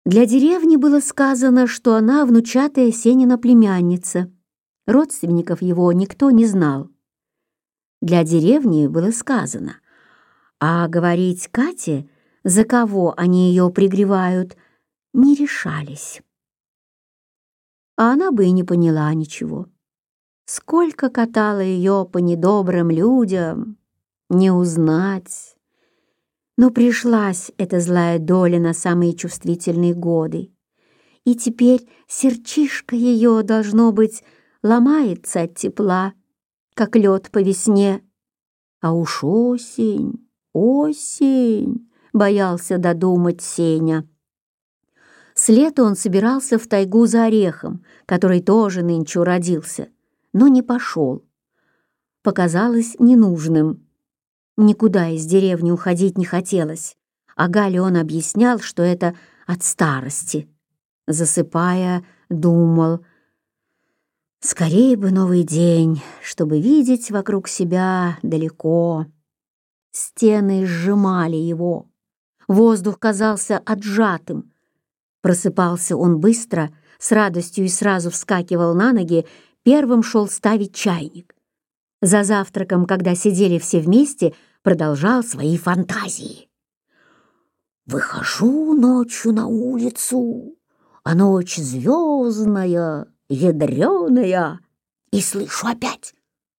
Для деревни было сказано, что она внучатая Сенина племянница. Родственников его никто не знал. Для деревни было сказано, а говорить Кате, за кого они ее пригревают, не решались. А она бы и не поняла ничего. Сколько катала ее по недобрым людям, не узнать. Но пришлась эта злая доля на самые чувствительные годы, и теперь сердчишко ее, должно быть, ломается от тепла, как лед по весне. А уж осень, осень, боялся додумать Сеня. С лета он собирался в тайгу за орехом, который тоже нынче уродился, но не пошел. Показалось ненужным. Никуда из деревни уходить не хотелось, а Гале он объяснял, что это от старости. Засыпая, думал: скорее бы новый день, чтобы видеть вокруг себя далеко. Стены сжимали его, воздух казался отжатым. Просыпался он быстро, с радостью и сразу вскакивал на ноги, первым шел ставить чайник. За завтраком, когда сидели все вместе, продолжал свои фантазии. «Выхожу ночью на улицу, а ночь звездная, ядреная, и слышу опять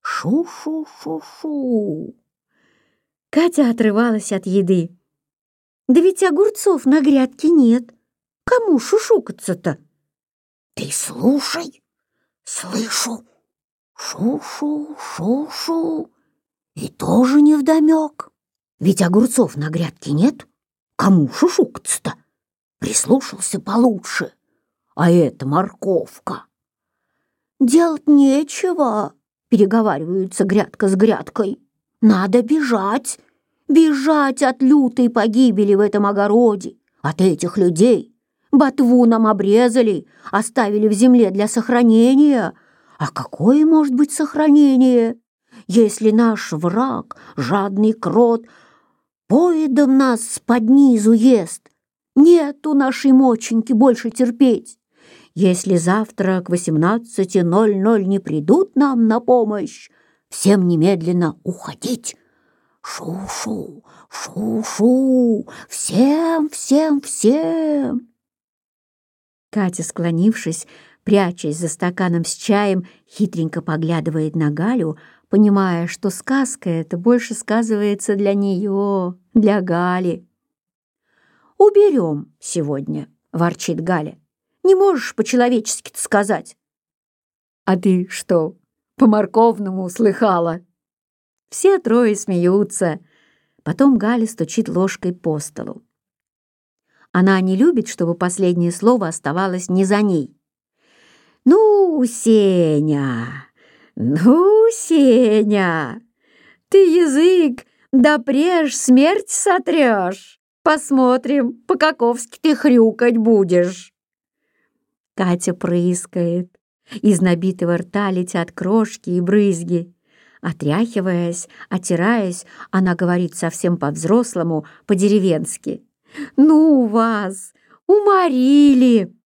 шу-шу-шу-шу». Катя отрывалась от еды. «Да ведь огурцов на грядке нет. Кому шушукаться-то?» «Ты слушай, слышу шу-шу, шу-шу, и тоже невдомек. Ведь огурцов на грядке нет. Кому шушукаться-то?» Прислушался получше. А это морковка. «Делать нечего», — переговариваются грядка с грядкой. «Надо бежать, бежать от лютой погибели в этом огороде, от этих людей. Ботву нам обрезали, оставили в земле для сохранения. А какое может быть сохранение, если наш враг, жадный крот, поедом нас под низу ест? Нету нашей моченьки больше терпеть. Если завтра к 18:00 не придут нам на помощь, всем немедленно уходить. Шу-шу, шу-шу, всем, всем, всем». Катя, склонившись, прячась за стаканом с чаем, хитренько поглядывает на Галю, понимая, что сказка эта больше сказывается для нее, для Гали. «Уберем сегодня», — ворчит Галя. «Не можешь по-человечески-то сказать». «А ты что, по-морковному слыхала?» Все трое смеются. Потом Галя стучит ложкой по столу. Она не любит, чтобы последнее слово оставалось не за ней. «Ну, Сеня, ну, Сеня, ты язык допреж смерть сотрешь. Посмотрим, по-каковски ты хрюкать будешь». Катя прыскает. Из набитого рта летят крошки и брызги. Отряхиваясь, отираясь, она говорит совсем по-взрослому, по-деревенски: «Ну вас, уморили!